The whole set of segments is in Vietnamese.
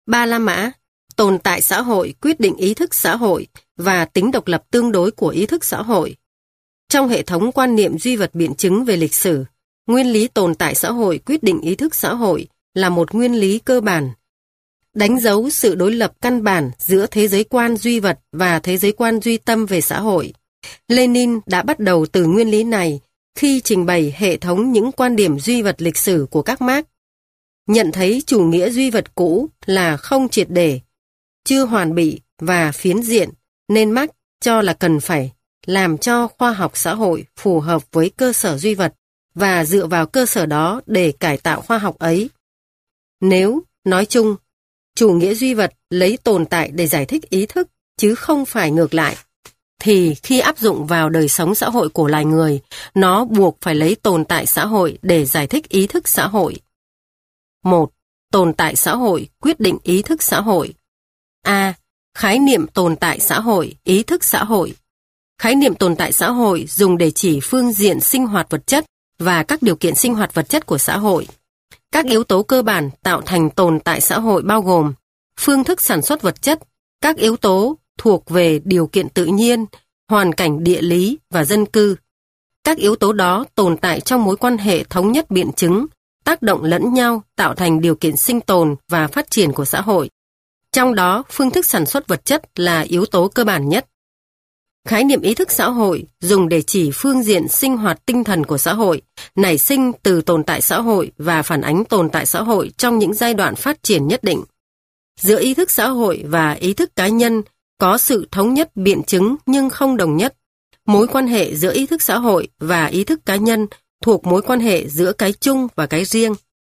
Ba La Mã, tồn tại xã hội quyết định ý thức xã hội và tính độc lập tương đối của ý thức xã hội. Trong hệ thống quan niệm duy vật biện chứng về lịch sử, nguyên lý tồn tại xã hội quyết định ý thức xã hội là một nguyên lý cơ bản, đánh dấu sự đối lập căn bản giữa thế giới quan duy vật và thế giới quan duy tâm về xã hội. Lenin đã bắt đầu từ nguyên lý này khi trình bày hệ thống những quan điểm duy vật lịch sử của các Mác. Nhận thấy chủ nghĩa duy vật cũ là không triệt để, chưa hoàn bị và phiến diện, nên Marx cho là cần phải làm cho khoa học xã hội phù hợp với cơ sở duy vật và dựa vào cơ sở đó để cải tạo khoa học ấy. Nếu, nói chung, chủ nghĩa duy vật lấy tồn tại để giải thích ý thức chứ không phải ngược lại, thì khi áp dụng vào đời sống xã hội của loài người, nó buộc phải lấy tồn tại xã hội để giải thích ý thức xã hội. 1. Tồn tại xã hội quyết định ý thức xã hội. A. Khái niệm tồn tại xã hội, ý thức xã hội. Khái niệm tồn tại xã hội dùng để chỉ phương diện sinh hoạt vật chất và các điều kiện sinh hoạt vật chất của xã hội. Các yếu tố cơ bản tạo thành tồn tại xã hội bao gồm phương thức sản xuất vật chất, các yếu tố thuộc về điều kiện tự nhiên, hoàn cảnh địa lý và dân cư. Các yếu tố đó tồn tại trong mối quan hệ thống nhất biện chứng, tác động lẫn nhau tạo thành điều kiện sinh tồn và phát triển của xã hội. Trong đó, phương thức sản xuất vật chất là yếu tố cơ bản nhất. Khái niệm ý thức xã hội dùng để chỉ phương diện sinh hoạt tinh thần của xã hội, nảy sinh từ tồn tại xã hội và phản ánh tồn tại xã hội trong những giai đoạn phát triển nhất định. Giữa ý thức xã hội và ý thức cá nhân có sự thống nhất biện chứng nhưng không đồng nhất. Mối quan hệ giữa ý thức xã hội và ý thức cá nhân thuộc mối quan hệ giữa cái chung và cái riêng.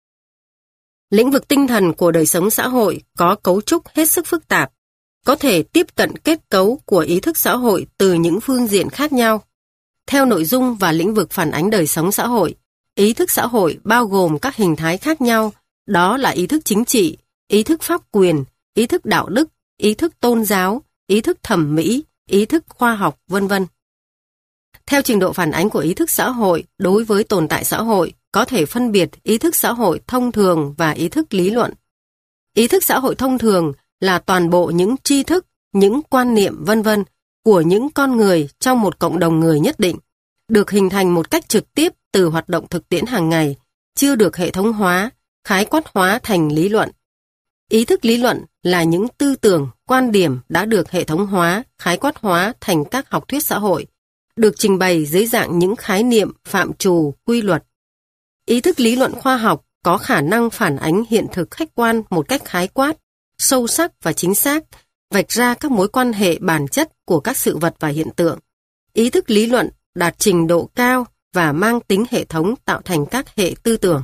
Lĩnh vực tinh thần của đời sống xã hội có cấu trúc hết sức phức tạp, có thể tiếp cận kết cấu của ý thức xã hội từ những phương diện khác nhau. Theo nội dung và lĩnh vực phản ánh đời sống xã hội, ý thức xã hội bao gồm các hình thái khác nhau, đó là ý thức chính trị, ý thức pháp quyền, ý thức đạo đức, ý thức tôn giáo, ý thức thẩm mỹ, ý thức khoa học, vân vân. Theo trình độ phản ánh của ý thức xã hội đối với tồn tại xã hội, có thể phân biệt ý thức xã hội thông thường và ý thức lý luận. Ý thức xã hội thông thường là toàn bộ những tri thức, những quan niệm vân vân của những con người trong một cộng đồng người nhất định, được hình thành một cách trực tiếp từ hoạt động thực tiễn hàng ngày, chưa được hệ thống hóa, khái quát hóa thành lý luận. Ý thức lý luận là những tư tưởng, quan điểm đã được hệ thống hóa, khái quát hóa thành các học thuyết xã hội, được trình bày dưới dạng những khái niệm, phạm trù, quy luật. Ý thức lý luận khoa học có khả năng phản ánh hiện thực khách quan một cách khái quát, sâu sắc và chính xác, vạch ra các mối quan hệ bản chất của các sự vật và hiện tượng. Ý thức lý luận đạt trình độ cao và mang tính hệ thống tạo thành các hệ tư tưởng.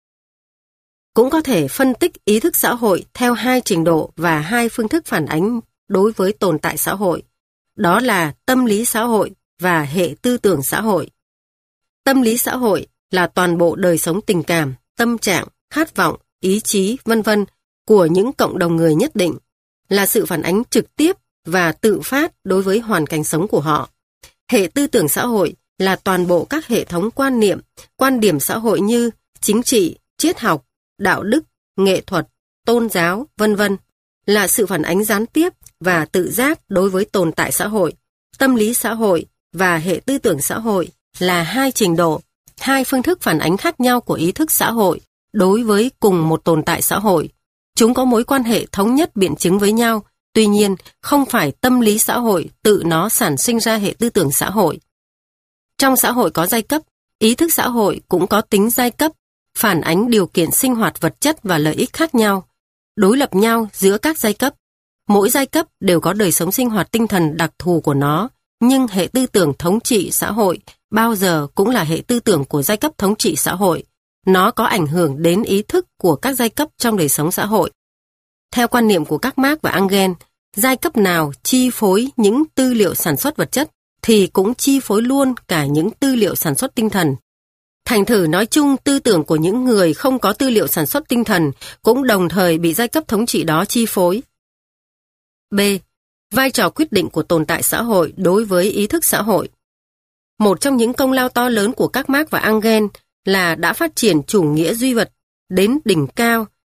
Cũng có thể phân tích ý thức xã hội theo hai trình độ và hai phương thức phản ánh đối với tồn tại xã hội. Đó là tâm lý xã hội và hệ tư tưởng xã hội. Tâm lý xã hội là toàn bộ đời sống tình cảm, tâm trạng, khát vọng, ý chí, vân vân của những cộng đồng người nhất định, là sự phản ánh trực tiếp và tự phát đối với hoàn cảnh sống của họ. Hệ tư tưởng xã hội là toàn bộ các hệ thống quan niệm, quan điểm xã hội như chính trị, triết học, đạo đức, nghệ thuật, tôn giáo, vân vân, là sự phản ánh gián tiếp và tự giác đối với tồn tại xã hội. Tâm lý xã hội và hệ tư tưởng xã hội là hai trình độ, hai phương thức phản ánh khác nhau của ý thức xã hội đối với cùng một tồn tại xã hội. Chúng có mối quan hệ thống nhất biện chứng với nhau, tuy nhiên không phải tâm lý xã hội tự nó sản sinh ra hệ tư tưởng xã hội. Trong xã hội có giai cấp, ý thức xã hội cũng có tính giai cấp, phản ánh điều kiện sinh hoạt vật chất và lợi ích khác nhau, đối lập nhau giữa các giai cấp. Mỗi giai cấp đều có đời sống sinh hoạt tinh thần đặc thù của nó, nhưng hệ tư tưởng thống trị xã hội bao giờ cũng là hệ tư tưởng của giai cấp thống trị xã hội. Nó có ảnh hưởng đến ý thức của các giai cấp trong đời sống xã hội. Theo quan niệm của các Marx và Engels, giai cấp nào chi phối những tư liệu sản xuất vật chất thì cũng chi phối luôn cả những tư liệu sản xuất tinh thần. Thành thử nói chung, tư tưởng của những người không có tư liệu sản xuất tinh thần cũng đồng thời bị giai cấp thống trị đó chi phối. B. Vai trò quyết định của tồn tại xã hội đối với ý thức xã hội. Một trong những công lao to lớn của các Marx và Engels là đã phát triển chủ nghĩa duy vật đến đỉnh cao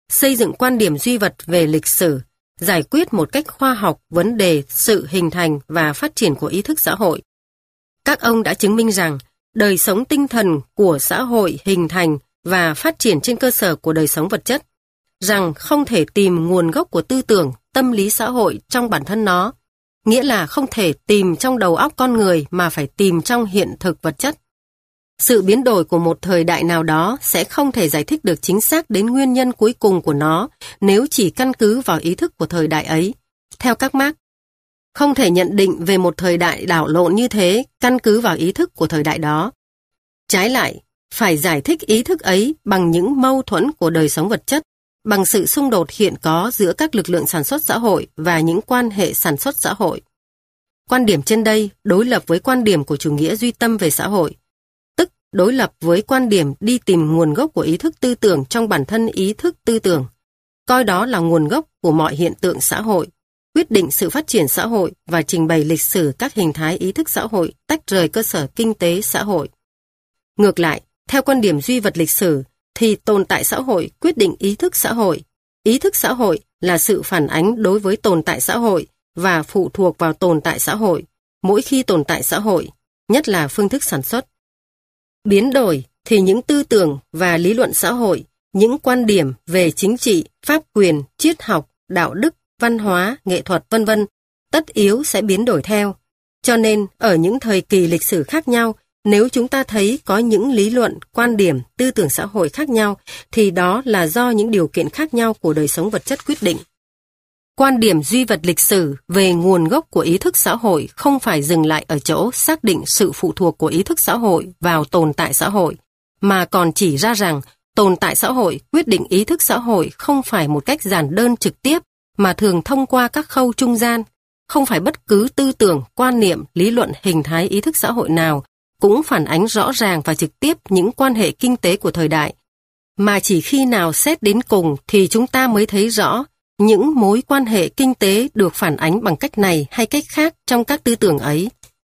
xây dựng quan điểm duy vật về lịch sử, giải quyết một cách khoa học vấn đề sự hình thành và phát triển của ý thức xã hội. Các ông đã chứng minh rằng đời sống tinh thần của xã hội hình thành và phát triển trên cơ sở của đời sống vật chất, rằng không thể tìm nguồn gốc của tư tưởng, tâm lý xã hội trong bản thân nó, nghĩa là không thể tìm trong đầu óc con người mà phải tìm trong hiện thực vật chất. Sự biến đổi của một thời đại nào đó sẽ không thể giải thích được chính xác đến nguyên nhân cuối cùng của nó nếu chỉ căn cứ vào ý thức của thời đại ấy. Theo các Marx, không thể nhận định về một thời đại đảo lộn như thế căn cứ vào ý thức của thời đại đó. Trái lại, phải giải thích ý thức ấy bằng những mâu thuẫn của đời sống vật chất, bằng sự xung đột hiện có giữa các lực lượng sản xuất xã hội và những quan hệ sản xuất xã hội. Quan điểm trên đây đối lập với quan điểm của chủ nghĩa duy tâm về xã hội, tức đối lập với quan điểm đi tìm nguồn gốc của ý thức tư tưởng trong bản thân ý thức tư tưởng, coi đó là nguồn gốc của mọi hiện tượng xã hội, quyết định sự phát triển xã hội và trình bày lịch sử các hình thái ý thức xã hội tách rời cơ sở kinh tế xã hội. Ngược lại, theo quan điểm duy vật lịch sử, thì tồn tại xã hội quyết định ý thức xã hội. Ý thức xã hội là sự phản ánh đối với tồn tại xã hội và phụ thuộc vào tồn tại xã hội, mỗi khi tồn tại xã hội, nhất là phương thức sản xuất. Biến đổi thì những tư tưởng và lý luận xã hội, những quan điểm về chính trị, pháp quyền, triết học, đạo đức, văn hóa, nghệ thuật v.v. tất yếu sẽ biến đổi theo. Cho nên, ở những thời kỳ lịch sử khác nhau, nếu chúng ta thấy có những lý luận, quan điểm, tư tưởng xã hội khác nhau, thì đó là do những điều kiện khác nhau của đời sống vật chất quyết định. Quan điểm duy vật lịch sử về nguồn gốc của ý thức xã hội không phải dừng lại ở chỗ xác định sự phụ thuộc của ý thức xã hội vào tồn tại xã hội, mà còn chỉ ra rằng tồn tại xã hội quyết định ý thức xã hội không phải một cách giản đơn trực tiếp, mà thường thông qua các khâu trung gian. Không phải bất cứ tư tưởng, quan niệm, lý luận hình thái ý thức xã hội nào cũng phản ánh rõ ràng và trực tiếp những quan hệ kinh tế của thời đại, mà chỉ khi nào xét đến cùng thì chúng ta mới thấy rõ những mối quan hệ kinh tế được phản ánh bằng cách này hay cách khác trong các tư tưởng ấy.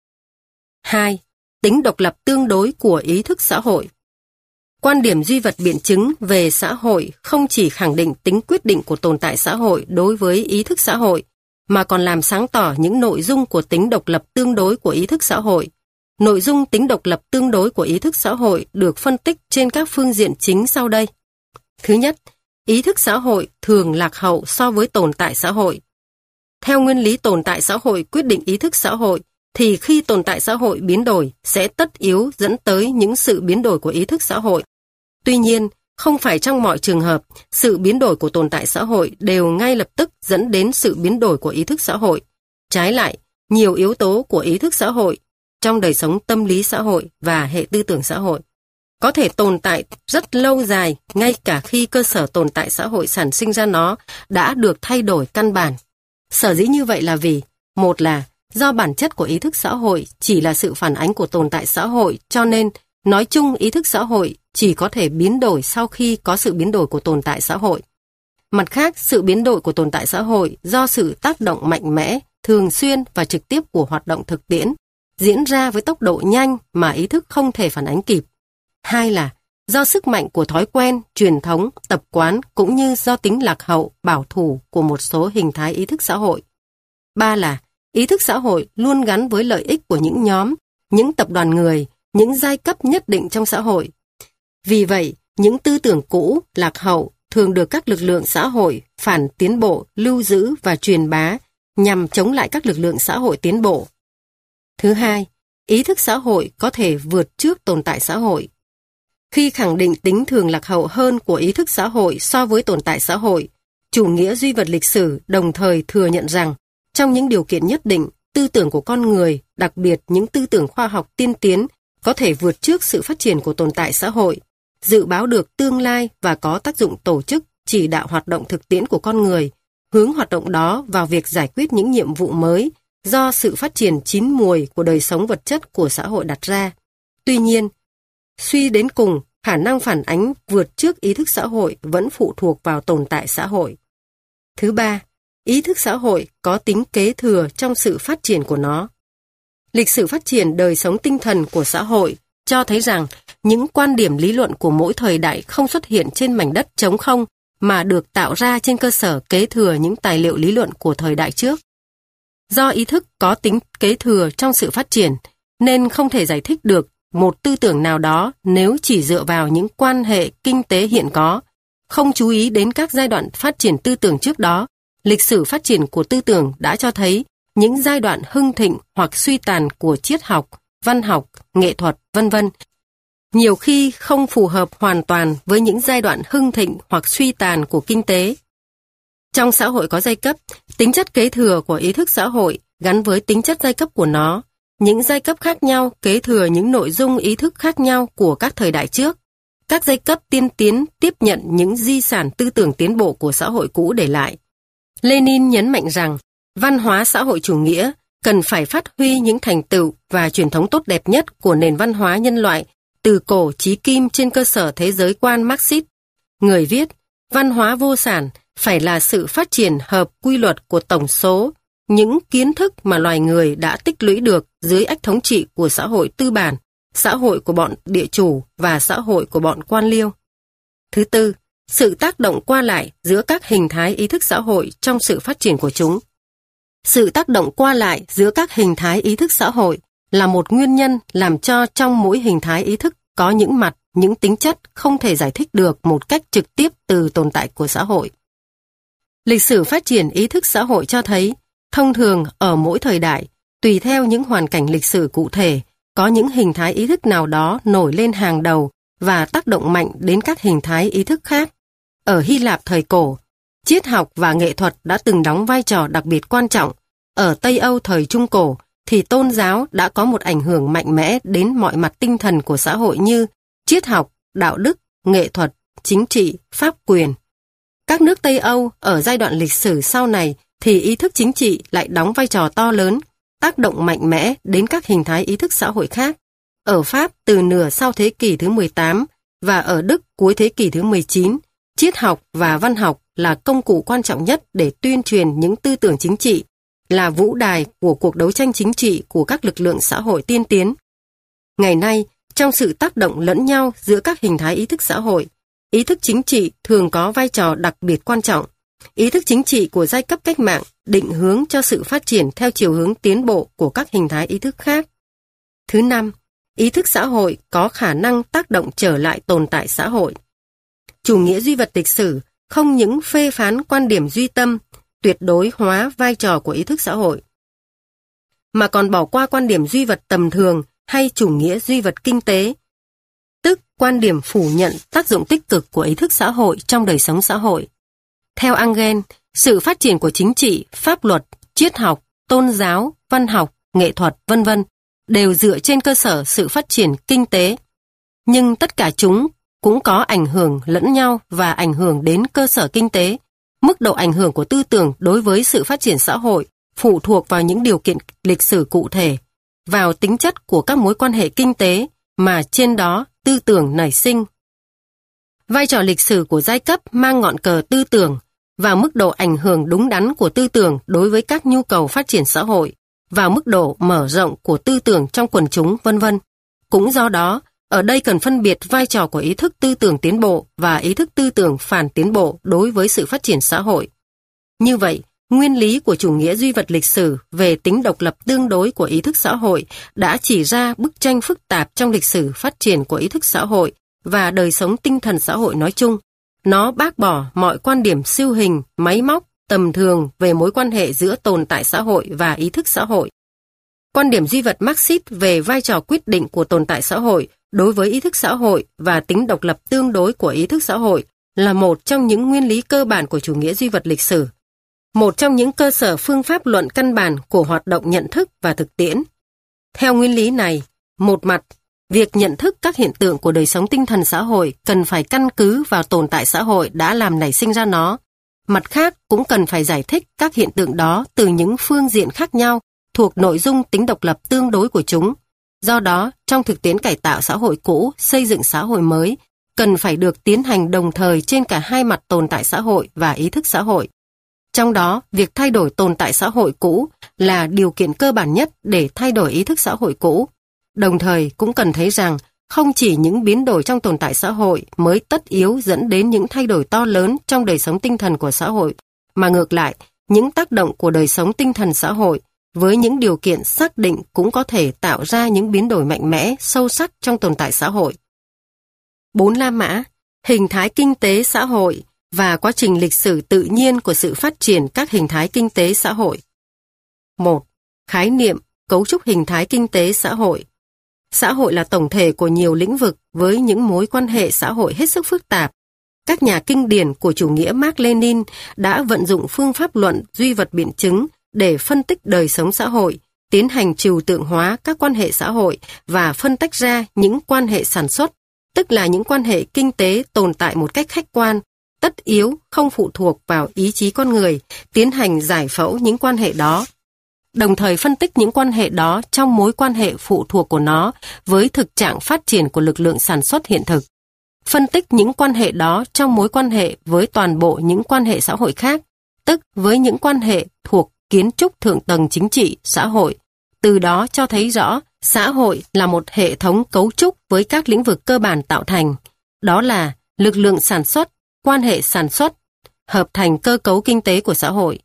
2. Tính độc lập tương đối của ý thức xã hội. Quan điểm duy vật biện chứng về xã hội không chỉ khẳng định tính quyết định của tồn tại xã hội đối với ý thức xã hội, mà còn làm sáng tỏ những nội dung của tính độc lập tương đối của ý thức xã hội. Nội dung tính độc lập tương đối của ý thức xã hội được phân tích trên các phương diện chính sau đây. Thứ nhất, ý thức xã hội thường lạc hậu so với tồn tại xã hội. Theo nguyên lý tồn tại xã hội quyết định ý thức xã hội, thì khi tồn tại xã hội biến đổi sẽ tất yếu dẫn tới những sự biến đổi của ý thức xã hội. Tuy nhiên, không phải trong mọi trường hợp, sự biến đổi của tồn tại xã hội đều ngay lập tức dẫn đến sự biến đổi của ý thức xã hội. Trái lại, nhiều yếu tố của ý thức xã hội trong đời sống tâm lý xã hội và hệ tư tưởng xã hội có thể tồn tại rất lâu dài, ngay cả khi cơ sở tồn tại xã hội sản sinh ra nó đã được thay đổi căn bản. Sở dĩ như vậy là vì, một là do bản chất của ý thức xã hội chỉ là sự phản ánh của tồn tại xã hội, cho nên nói chung ý thức xã hội chỉ có thể biến đổi sau khi có sự biến đổi của tồn tại xã hội. Mặt khác, sự biến đổi của tồn tại xã hội do sự tác động mạnh mẽ, thường xuyên và trực tiếp của hoạt động thực tiễn, diễn ra với tốc độ nhanh mà ý thức không thể phản ánh kịp. Hai là do sức mạnh của thói quen, truyền thống, tập quán cũng như do tính lạc hậu, bảo thủ của một số hình thái ý thức xã hội. Ba là ý thức xã hội luôn gắn với lợi ích của những nhóm, những tập đoàn người, những giai cấp nhất định trong xã hội. Vì vậy, những tư tưởng cũ, lạc hậu thường được các lực lượng xã hội phản tiến bộ lưu giữ và truyền bá nhằm chống lại các lực lượng xã hội tiến bộ. Thứ hai, ý thức xã hội có thể vượt trước tồn tại xã hội. Khi khẳng định tính thường lạc hậu hơn của ý thức xã hội so với tồn tại xã hội, chủ nghĩa duy vật lịch sử đồng thời thừa nhận rằng trong những điều kiện nhất định, tư tưởng của con người, đặc biệt những tư tưởng khoa học tiên tiến, có thể vượt trước sự phát triển của tồn tại xã hội, dự báo được tương lai và có tác dụng tổ chức, chỉ đạo hoạt động thực tiễn của con người, hướng hoạt động đó vào việc giải quyết những nhiệm vụ mới do sự phát triển chín muồi của đời sống vật chất của xã hội đặt ra. Tuy nhiên, suy đến cùng, khả năng phản ánh vượt trước ý thức xã hội vẫn phụ thuộc vào tồn tại xã hội. Thứ ba, ý thức xã hội có tính kế thừa trong sự phát triển của nó. Lịch sử phát triển đời sống tinh thần của xã hội cho thấy rằng những quan điểm lý luận của mỗi thời đại không xuất hiện trên mảnh đất trống không, mà được tạo ra trên cơ sở kế thừa những tài liệu lý luận của thời đại trước. Do ý thức có tính kế thừa trong sự phát triển, nên không thể giải thích được một tư tưởng nào đó nếu chỉ dựa vào những quan hệ kinh tế hiện có, không chú ý đến các giai đoạn phát triển tư tưởng trước đó. Lịch sử phát triển của tư tưởng đã cho thấy những giai đoạn hưng thịnh hoặc suy tàn của triết học, văn học, nghệ thuật, vân vân. Nhiều khi không phù hợp hoàn toàn với những giai đoạn hưng thịnh hoặc suy tàn của kinh tế. Trong xã hội có giai cấp, tính chất kế thừa của ý thức xã hội gắn với tính chất giai cấp của nó. Những giai cấp khác nhau kế thừa những nội dung ý thức khác nhau của các thời đại trước. Các giai cấp tiên tiến tiếp nhận những di sản tư tưởng tiến bộ của xã hội cũ để lại. Lenin nhấn mạnh rằng, văn hóa xã hội chủ nghĩa cần phải phát huy những thành tựu và truyền thống tốt đẹp nhất của nền văn hóa nhân loại từ cổ chí kim trên cơ sở thế giới quan Marxist. Người viết, văn hóa vô sản phải là sự phát triển hợp quy luật của tổng số những kiến thức mà loài người đã tích lũy được dưới ách thống trị của xã hội tư bản, xã hội của bọn địa chủ và xã hội của bọn quan liêu. Thứ tư, sự tác động qua lại giữa các hình thái ý thức xã hội trong sự phát triển của chúng. Sự tác động qua lại giữa các hình thái ý thức xã hội là một nguyên nhân làm cho trong mỗi hình thái ý thức có những mặt, những tính chất không thể giải thích được một cách trực tiếp từ tồn tại của xã hội. Lịch sử phát triển ý thức xã hội cho thấy, thông thường ở mỗi thời đại, tùy theo những hoàn cảnh lịch sử cụ thể, có những hình thái ý thức nào đó nổi lên hàng đầu và tác động mạnh đến các hình thái ý thức khác. Ở Hy Lạp thời cổ, triết học và nghệ thuật đã từng đóng vai trò đặc biệt quan trọng. Ở Tây Âu thời Trung Cổ, thì tôn giáo đã có một ảnh hưởng mạnh mẽ đến mọi mặt tinh thần của xã hội như triết học, đạo đức, nghệ thuật, chính trị, pháp quyền. Các nước Tây Âu ở giai đoạn lịch sử sau này thì ý thức chính trị lại đóng vai trò to lớn, tác động mạnh mẽ đến các hình thái ý thức xã hội khác. Ở Pháp từ nửa sau thế kỷ thứ 18 và ở Đức cuối thế kỷ thứ 19, triết học và văn học là công cụ quan trọng nhất để tuyên truyền những tư tưởng chính trị, là vũ đài của cuộc đấu tranh chính trị của các lực lượng xã hội tiên tiến. Ngày nay, trong sự tác động lẫn nhau giữa các hình thái ý thức xã hội, ý thức chính trị thường có vai trò đặc biệt quan trọng. Ý thức chính trị của giai cấp cách mạng định hướng cho sự phát triển theo chiều hướng tiến bộ của các hình thái ý thức khác. Thứ năm, ý thức xã hội có khả năng tác động trở lại tồn tại xã hội. Chủ nghĩa duy vật lịch sử không những phê phán quan điểm duy tâm, tuyệt đối hóa vai trò của ý thức xã hội, mà còn bỏ qua quan điểm duy vật tầm thường hay chủ nghĩa duy vật kinh tế, tức quan điểm phủ nhận tác dụng tích cực của ý thức xã hội trong đời sống xã hội. Theo Engel, sự phát triển của chính trị, pháp luật, triết học, tôn giáo, văn học, nghệ thuật, vân vân đều dựa trên cơ sở sự phát triển kinh tế. Nhưng tất cả chúng cũng có ảnh hưởng lẫn nhau và ảnh hưởng đến cơ sở kinh tế. Mức độ ảnh hưởng của tư tưởng đối với sự phát triển xã hội phụ thuộc vào những điều kiện lịch sử cụ thể, vào tính chất của các mối quan hệ kinh tế mà trên đó tư tưởng nảy sinh. Vai trò lịch sử của giai cấp mang ngọn cờ tư tưởng và mức độ ảnh hưởng đúng đắn của tư tưởng đối với các nhu cầu phát triển xã hội, vào mức độ mở rộng của tư tưởng trong quần chúng, vân vân. Cũng do đó, ở đây cần phân biệt vai trò của ý thức tư tưởng tiến bộ và ý thức tư tưởng phản tiến bộ đối với sự phát triển xã hội. Như vậy, nguyên lý của chủ nghĩa duy vật lịch sử về tính độc lập tương đối của ý thức xã hội đã chỉ ra bức tranh phức tạp trong lịch sử phát triển của ý thức xã hội và đời sống tinh thần xã hội nói chung. Nó bác bỏ mọi quan điểm siêu hình, máy móc, tầm thường về mối quan hệ giữa tồn tại xã hội và ý thức xã hội. Quan điểm duy vật Marxist về vai trò quyết định của tồn tại xã hội đối với ý thức xã hội và tính độc lập tương đối của ý thức xã hội là một trong những nguyên lý cơ bản của chủ nghĩa duy vật lịch sử, một trong những cơ sở phương pháp luận căn bản của hoạt động nhận thức và thực tiễn. Theo nguyên lý này, một mặt, việc nhận thức các hiện tượng của đời sống tinh thần xã hội cần phải căn cứ vào tồn tại xã hội đã làm nảy sinh ra nó. Mặt khác cũng cần phải giải thích các hiện tượng đó từ những phương diện khác nhau thuộc nội dung tính độc lập tương đối của chúng. Do đó, trong thực tiễn cải tạo xã hội cũ, xây dựng xã hội mới, cần phải được tiến hành đồng thời trên cả hai mặt tồn tại xã hội và ý thức xã hội. Trong đó, việc thay đổi tồn tại xã hội cũ là điều kiện cơ bản nhất để thay đổi ý thức xã hội cũ. Đồng thời cũng cần thấy rằng không chỉ những biến đổi trong tồn tại xã hội mới tất yếu dẫn đến những thay đổi to lớn trong đời sống tinh thần của xã hội, mà ngược lại, những tác động của đời sống tinh thần xã hội với những điều kiện xác định cũng có thể tạo ra những biến đổi mạnh mẽ, sâu sắc trong tồn tại xã hội. 4 La Mã, hình thái kinh tế xã hội và quá trình lịch sử tự nhiên của sự phát triển các hình thái kinh tế xã hội. 1. Khái niệm, cấu trúc hình thái kinh tế xã hội. Xã hội là tổng thể của nhiều lĩnh vực với những mối quan hệ xã hội hết sức phức tạp. Các nhà kinh điển của chủ nghĩa Mác Lênin đã vận dụng phương pháp luận duy vật biện chứng để phân tích đời sống xã hội, tiến hành trừu tượng hóa các quan hệ xã hội và phân tách ra những quan hệ sản xuất, tức là những quan hệ kinh tế tồn tại một cách khách quan, tất yếu, không phụ thuộc vào ý chí con người, tiến hành giải phẫu những quan hệ đó. Đồng thời phân tích những quan hệ đó trong mối quan hệ phụ thuộc của nó với thực trạng phát triển của lực lượng sản xuất hiện thực. Phân tích những quan hệ đó trong mối quan hệ với toàn bộ những quan hệ xã hội khác, tức với những quan hệ thuộc kiến trúc thượng tầng chính trị, xã hội. Từ đó cho thấy rõ, xã hội là một hệ thống cấu trúc với các lĩnh vực cơ bản tạo thành. Đó là lực lượng sản xuất, quan hệ sản xuất, hợp thành cơ cấu kinh tế của xã hội,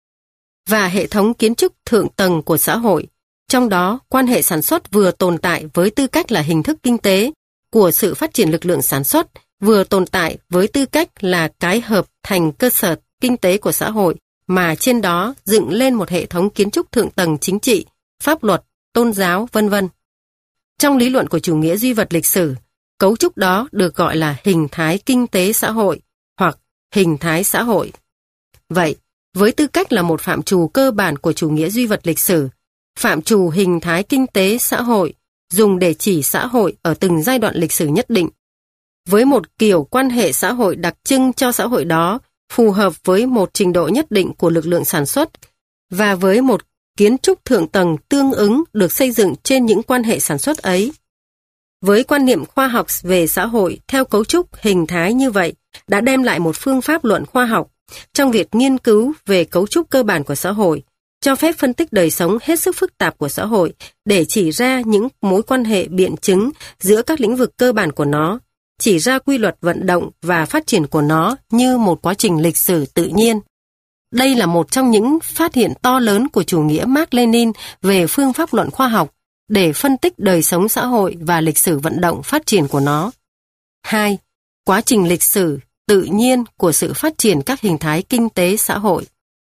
và hệ thống kiến trúc thượng tầng của xã hội. Trong đó, quan hệ sản xuất vừa tồn tại với tư cách là hình thức kinh tế của sự phát triển lực lượng sản xuất, vừa tồn tại với tư cách là cái hợp thành cơ sở kinh tế của xã hội, mà trên đó dựng lên một hệ thống kiến trúc thượng tầng chính trị, pháp luật, tôn giáo, vân vân. Trong lý luận của chủ nghĩa duy vật lịch sử, cấu trúc đó được gọi là hình thái kinh tế xã hội hoặc hình thái xã hội. Vậy, với tư cách là một phạm trù cơ bản của chủ nghĩa duy vật lịch sử, phạm trù hình thái kinh tế xã hội dùng để chỉ xã hội ở từng giai đoạn lịch sử nhất định, với một kiểu quan hệ xã hội đặc trưng cho xã hội đó, phù hợp với một trình độ nhất định của lực lượng sản xuất, và với một kiến trúc thượng tầng tương ứng được xây dựng trên những quan hệ sản xuất ấy. Với quan niệm khoa học về xã hội theo cấu trúc hình thái như vậy, đã đem lại một phương pháp luận khoa học trong việc nghiên cứu về cấu trúc cơ bản của xã hội, cho phép phân tích đời sống hết sức phức tạp của xã hội để chỉ ra những mối quan hệ biện chứng giữa các lĩnh vực cơ bản của nó, chỉ ra quy luật vận động và phát triển của nó như một quá trình lịch sử tự nhiên. Đây là một trong những phát hiện to lớn của chủ nghĩa Mác Lênin về phương pháp luận khoa học để phân tích đời sống xã hội và lịch sử vận động phát triển của nó. 2. Quá trình lịch sử tự nhiên của sự phát triển các hình thái kinh tế xã hội.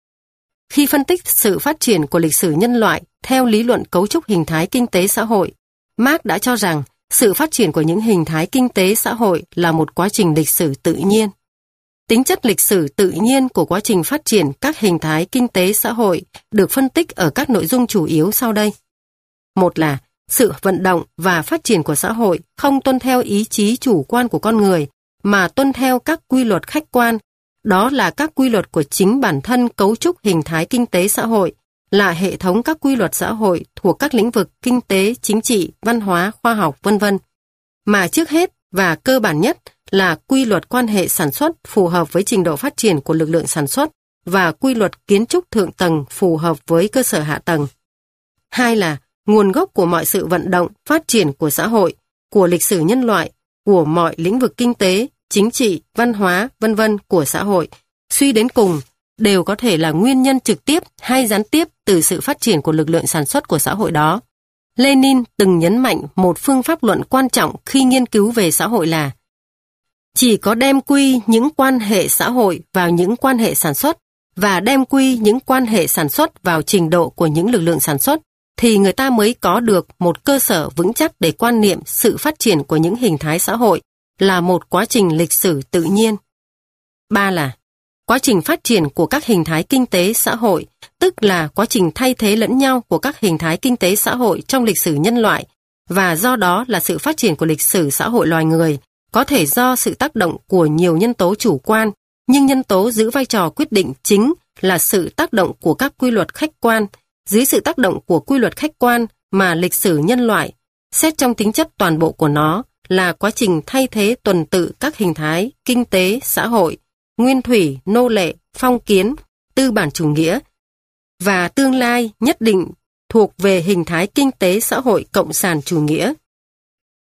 Khi phân tích sự phát triển của lịch sử nhân loại theo lý luận cấu trúc hình thái kinh tế xã hội, Marx đã cho rằng sự phát triển của những hình thái kinh tế xã hội là một quá trình lịch sử tự nhiên. Tính chất lịch sử tự nhiên của quá trình phát triển các hình thái kinh tế xã hội được phân tích ở các nội dung chủ yếu sau đây. Một là sự vận động và phát triển của xã hội không tuân theo ý chí chủ quan của con người, mà tuân theo các quy luật khách quan, đó là các quy luật của chính bản thân cấu trúc hình thái kinh tế xã hội, là hệ thống các quy luật xã hội thuộc các lĩnh vực kinh tế, chính trị, văn hóa, khoa học, vân vân. Mà trước hết và cơ bản nhất là quy luật quan hệ sản xuất phù hợp với trình độ phát triển của lực lượng sản xuất và quy luật kiến trúc thượng tầng phù hợp với cơ sở hạ tầng. Hai là nguồn gốc của mọi sự vận động, phát triển của xã hội, của lịch sử nhân loại, của mọi lĩnh vực kinh tế, chính trị, văn hóa, vân vân của xã hội, suy đến cùng, đều có thể là nguyên nhân trực tiếp hay gián tiếp từ sự phát triển của lực lượng sản xuất của xã hội đó. Lenin từng nhấn mạnh một phương pháp luận quan trọng khi nghiên cứu về xã hội là chỉ có đem quy những quan hệ xã hội vào những quan hệ sản xuất và đem quy những quan hệ sản xuất vào trình độ của những lực lượng sản xuất, thì người ta mới có được một cơ sở vững chắc để quan niệm sự phát triển của những hình thái xã hội là một quá trình lịch sử tự nhiên. Ba là quá trình phát triển của các hình thái kinh tế xã hội, tức là quá trình thay thế lẫn nhau của các hình thái kinh tế xã hội trong lịch sử nhân loại, và do đó là sự phát triển của lịch sử xã hội loài người, có thể do sự tác động của nhiều nhân tố chủ quan, nhưng nhân tố giữ vai trò quyết định chính là sự tác động của các quy luật khách quan. Dưới sự tác động của quy luật khách quan mà lịch sử nhân loại, xét trong tính chất toàn bộ của nó, là quá trình thay thế tuần tự các hình thái kinh tế xã hội, nguyên thủy, nô lệ, phong kiến, tư bản chủ nghĩa, và tương lai nhất định thuộc về hình thái kinh tế xã hội cộng sản chủ nghĩa.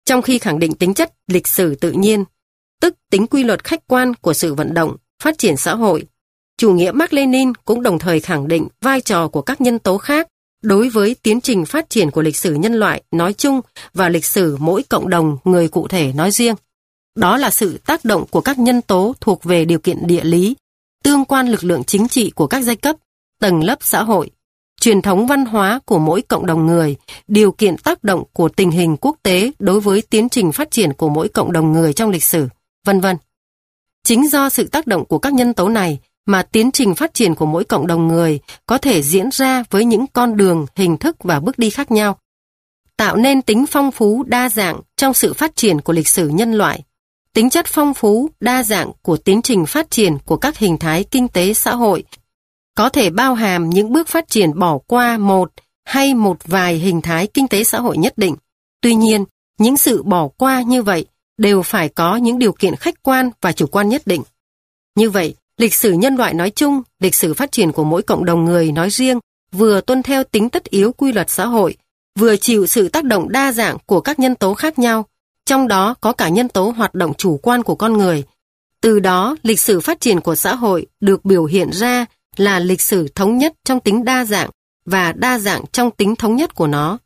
Trong khi khẳng định tính chất lịch sử tự nhiên, tức tính quy luật khách quan của sự vận động, phát triển xã hội, chủ nghĩa Mác Lênin cũng đồng thời khẳng định vai trò của các nhân tố khác đối với tiến trình phát triển của lịch sử nhân loại nói chung và lịch sử mỗi cộng đồng người cụ thể nói riêng. Đó là sự tác động của các nhân tố thuộc về điều kiện địa lý, tương quan lực lượng chính trị của các giai cấp, tầng lớp xã hội, truyền thống văn hóa của mỗi cộng đồng người, điều kiện tác động của tình hình quốc tế đối với tiến trình phát triển của mỗi cộng đồng người trong lịch sử, vân vân. Chính do sự tác động của các nhân tố này mà tiến trình phát triển của mỗi cộng đồng người có thể diễn ra với những con đường, hình thức và bước đi khác nhau, tạo nên tính phong phú đa dạng trong sự phát triển của lịch sử nhân loại. Tính chất phong phú đa dạng của tiến trình phát triển của các hình thái kinh tế xã hội có thể bao hàm những bước phát triển bỏ qua một hay một vài hình thái kinh tế xã hội nhất định. Tuy nhiên, những sự bỏ qua như vậy đều phải có những điều kiện khách quan và chủ quan nhất định. Như vậy, lịch sử nhân loại nói chung, lịch sử phát triển của mỗi cộng đồng người nói riêng vừa tuân theo tính tất yếu quy luật xã hội, vừa chịu sự tác động đa dạng của các nhân tố khác nhau, trong đó có cả nhân tố hoạt động chủ quan của con người. Từ đó, lịch sử phát triển của xã hội được biểu hiện ra là lịch sử thống nhất trong tính đa dạng và đa dạng trong tính thống nhất của nó.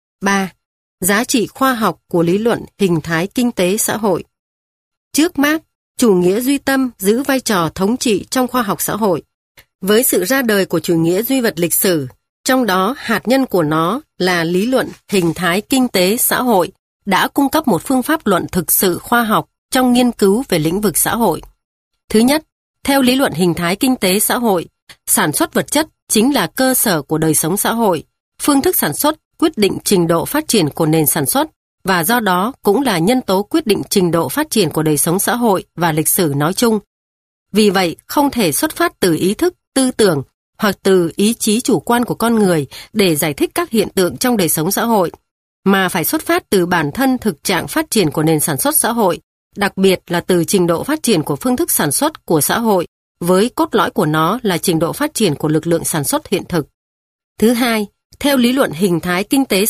3. Giá trị khoa học của lý luận hình thái kinh tế xã hội. Trước Mác, chủ nghĩa duy tâm giữ vai trò thống trị trong khoa học xã hội. Với sự ra đời của chủ nghĩa duy vật lịch sử, trong đó hạt nhân của nó là lý luận hình thái kinh tế xã hội, đã cung cấp một phương pháp luận thực sự khoa học trong nghiên cứu về lĩnh vực xã hội. Thứ nhất, theo lý luận hình thái kinh tế xã hội, sản xuất vật chất chính là cơ sở của đời sống xã hội. Phương thức sản xuất quyết định trình độ phát triển của nền sản xuất và do đó cũng là nhân tố quyết định trình độ phát triển của đời sống xã hội và lịch sử nói chung. Vì vậy, không thể xuất phát từ ý thức, tư tưởng hoặc từ ý chí chủ quan của con người để giải thích các hiện tượng trong đời sống xã hội, mà phải xuất phát từ bản thân thực trạng phát triển của nền sản xuất xã hội, đặc biệt là từ trình độ phát triển của phương thức sản xuất của xã hội, với cốt lõi của nó là trình độ phát triển của lực lượng sản xuất hiện thực. Thứ hai, theo lý luận hình thái kinh tế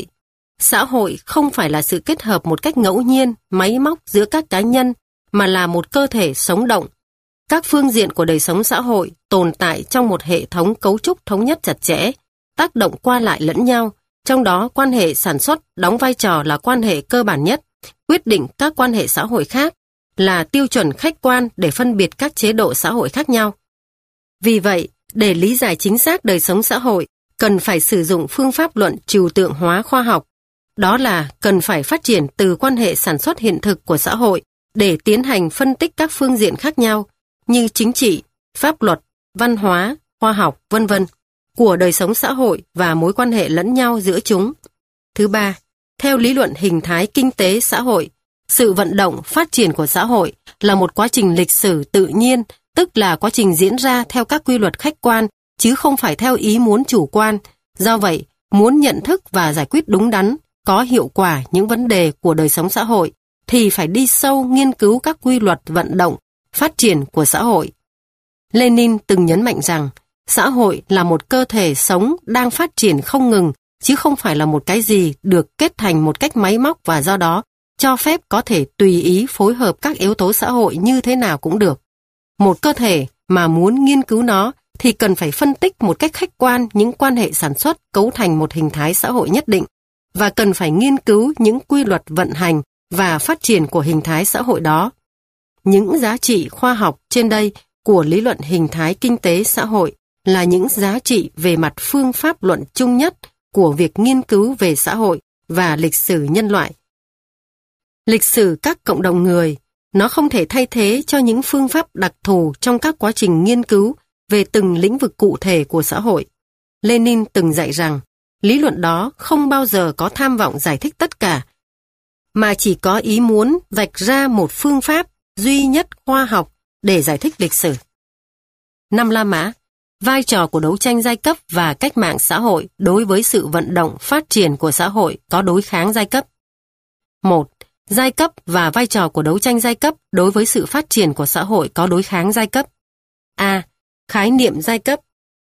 xã hội không phải là sự kết hợp một cách ngẫu nhiên, máy móc giữa các cá nhân, mà là một cơ thể sống động. Các phương diện của đời sống xã hội tồn tại trong một hệ thống cấu trúc thống nhất chặt chẽ, tác động qua lại lẫn nhau, trong đó quan hệ sản xuất đóng vai trò là quan hệ cơ bản nhất, quyết định các quan hệ xã hội khác, là tiêu chuẩn khách quan để phân biệt các chế độ xã hội khác nhau. Vì vậy, để lý giải chính xác đời sống xã hội, cần phải sử dụng phương pháp luận trừu tượng hóa khoa học. Đó là cần phải phát triển từ quan hệ sản xuất hiện thực của xã hội để tiến hành phân tích các phương diện khác nhau như chính trị, pháp luật, văn hóa, khoa học, vân vân của đời sống xã hội và mối quan hệ lẫn nhau giữa chúng. Thứ ba, theo lý luận hình thái kinh tế xã hội, sự vận động phát triển của xã hội là một quá trình lịch sử tự nhiên, tức là quá trình diễn ra theo các quy luật khách quan, chứ không phải theo ý muốn chủ quan. Do vậy, muốn nhận thức và giải quyết đúng đắn, có hiệu quả những vấn đề của đời sống xã hội, thì phải đi sâu nghiên cứu các quy luật vận động, phát triển của xã hội. Lenin từng nhấn mạnh rằng, xã hội là một cơ thể sống đang phát triển không ngừng, chứ không phải là một cái gì được kết thành một cách máy móc và do đó cho phép có thể tùy ý phối hợp các yếu tố xã hội như thế nào cũng được. Một cơ thể mà muốn nghiên cứu nó thì cần phải phân tích một cách khách quan những quan hệ sản xuất cấu thành một hình thái xã hội nhất định, và cần phải nghiên cứu những quy luật vận hành và phát triển của hình thái xã hội đó. Những giá trị khoa học trên đây của lý luận hình thái kinh tế xã hội là những giá trị về mặt phương pháp luận chung nhất của việc nghiên cứu về xã hội và lịch sử nhân loại. Lịch sử các cộng đồng người, nó không thể thay thế cho những phương pháp đặc thù trong các quá trình nghiên cứu về từng lĩnh vực cụ thể của xã hội. Lenin từng dạy rằng, lý luận đó không bao giờ có tham vọng giải thích tất cả, mà chỉ có ý muốn vạch ra một phương pháp duy nhất khoa học để giải thích lịch sử. 5 La Mã, vai trò của đấu tranh giai cấp và cách mạng xã hội đối với sự vận động phát triển của xã hội có đối kháng giai cấp. 1. Giai cấp và vai trò của đấu tranh giai cấp đối với sự phát triển của xã hội có đối kháng giai cấp. A. Khái niệm giai cấp.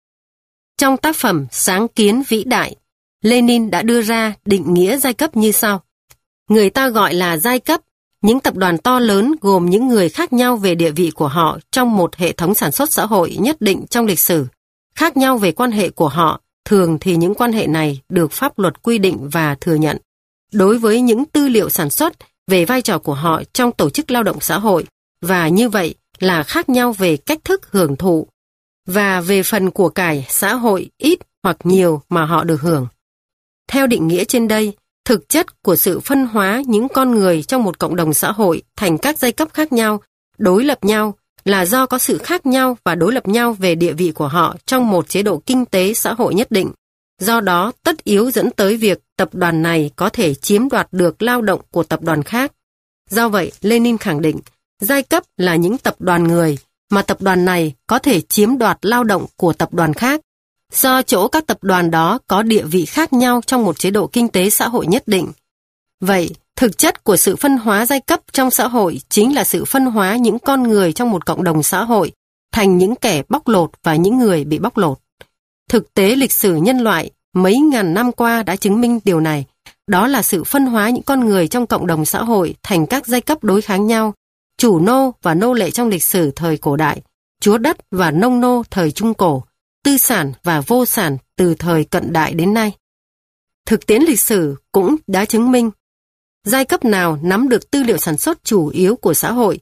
Trong tác phẩm Sáng kiến vĩ đại, Lenin đã đưa ra định nghĩa giai cấp như sau. người ta gọi là giai cấp, những tập đoàn to lớn gồm những người khác nhau về địa vị của họ trong một hệ thống sản xuất xã hội nhất định trong lịch sử, khác nhau về quan hệ của họ, thường thì những quan hệ này được pháp luật quy định và thừa nhận. Đối với những tư liệu sản xuất về vai trò của họ trong tổ chức lao động xã hội, và như vậy là khác nhau về cách thức hưởng thụ và về phần của cải xã hội ít hoặc nhiều mà họ được hưởng. Theo định nghĩa trên đây, thực chất của sự phân hóa những con người trong một cộng đồng xã hội thành các giai cấp khác nhau, đối lập nhau, là do có sự khác nhau và đối lập nhau về địa vị của họ trong một chế độ kinh tế xã hội nhất định. Do đó, tất yếu dẫn tới việc tập đoàn này có thể chiếm đoạt được lao động của tập đoàn khác. Do vậy, Lenin khẳng định, giai cấp là những tập đoàn người mà tập đoàn này có thể chiếm đoạt lao động của tập đoàn khác, do chỗ các tập đoàn đó có địa vị khác nhau trong một chế độ kinh tế xã hội nhất định. Vậy, thực chất của sự phân hóa giai cấp trong xã hội chính là sự phân hóa những con người trong một cộng đồng xã hội thành những kẻ bóc lột và những người bị bóc lột. Thực tế lịch sử nhân loại mấy ngàn năm qua đã chứng minh điều này. Đó là sự phân hóa những con người trong cộng đồng xã hội thành các giai cấp đối kháng nhau, chủ nô và nô lệ trong lịch sử thời cổ đại, chúa đất và nông nô thời Trung Cổ, tư sản và vô sản từ thời cận đại đến nay. Thực tiễn lịch sử cũng đã chứng minh, giai cấp nào nắm được tư liệu sản xuất chủ yếu của xã hội,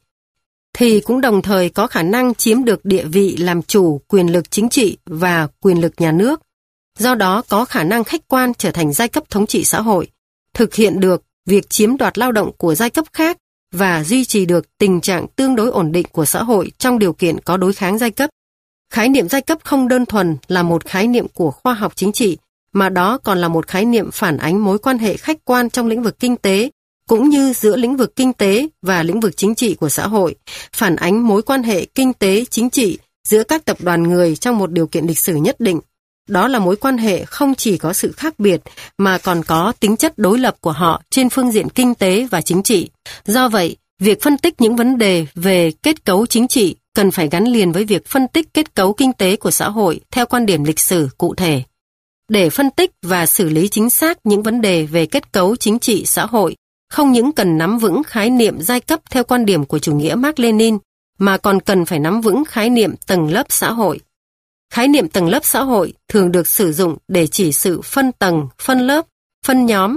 thì cũng đồng thời có khả năng chiếm được địa vị làm chủ quyền lực chính trị và quyền lực nhà nước, do đó có khả năng khách quan trở thành giai cấp thống trị xã hội, thực hiện được việc chiếm đoạt lao động của giai cấp khác và duy trì được tình trạng tương đối ổn định của xã hội trong điều kiện có đối kháng giai cấp. Khái niệm giai cấp không đơn thuần là một khái niệm của khoa học chính trị, mà đó còn là một khái niệm phản ánh mối quan hệ khách quan trong lĩnh vực kinh tế, cũng như giữa lĩnh vực kinh tế và lĩnh vực chính trị của xã hội, phản ánh mối quan hệ kinh tế chính trị giữa các tập đoàn người trong một điều kiện lịch sử nhất định. Đó là mối quan hệ không chỉ có sự khác biệt mà còn có tính chất đối lập của họ trên phương diện kinh tế và chính trị. Do vậy, việc phân tích những vấn đề về kết cấu chính trị cần phải gắn liền với việc phân tích kết cấu kinh tế của xã hội theo quan điểm lịch sử cụ thể. Để phân tích và xử lý chính xác những vấn đề về kết cấu chính trị xã hội, không những cần nắm vững khái niệm giai cấp theo quan điểm của chủ nghĩa Mác-Lênin, mà còn cần phải nắm vững khái niệm tầng lớp xã hội. Khái niệm tầng lớp xã hội thường được sử dụng để chỉ sự phân tầng, phân lớp, phân nhóm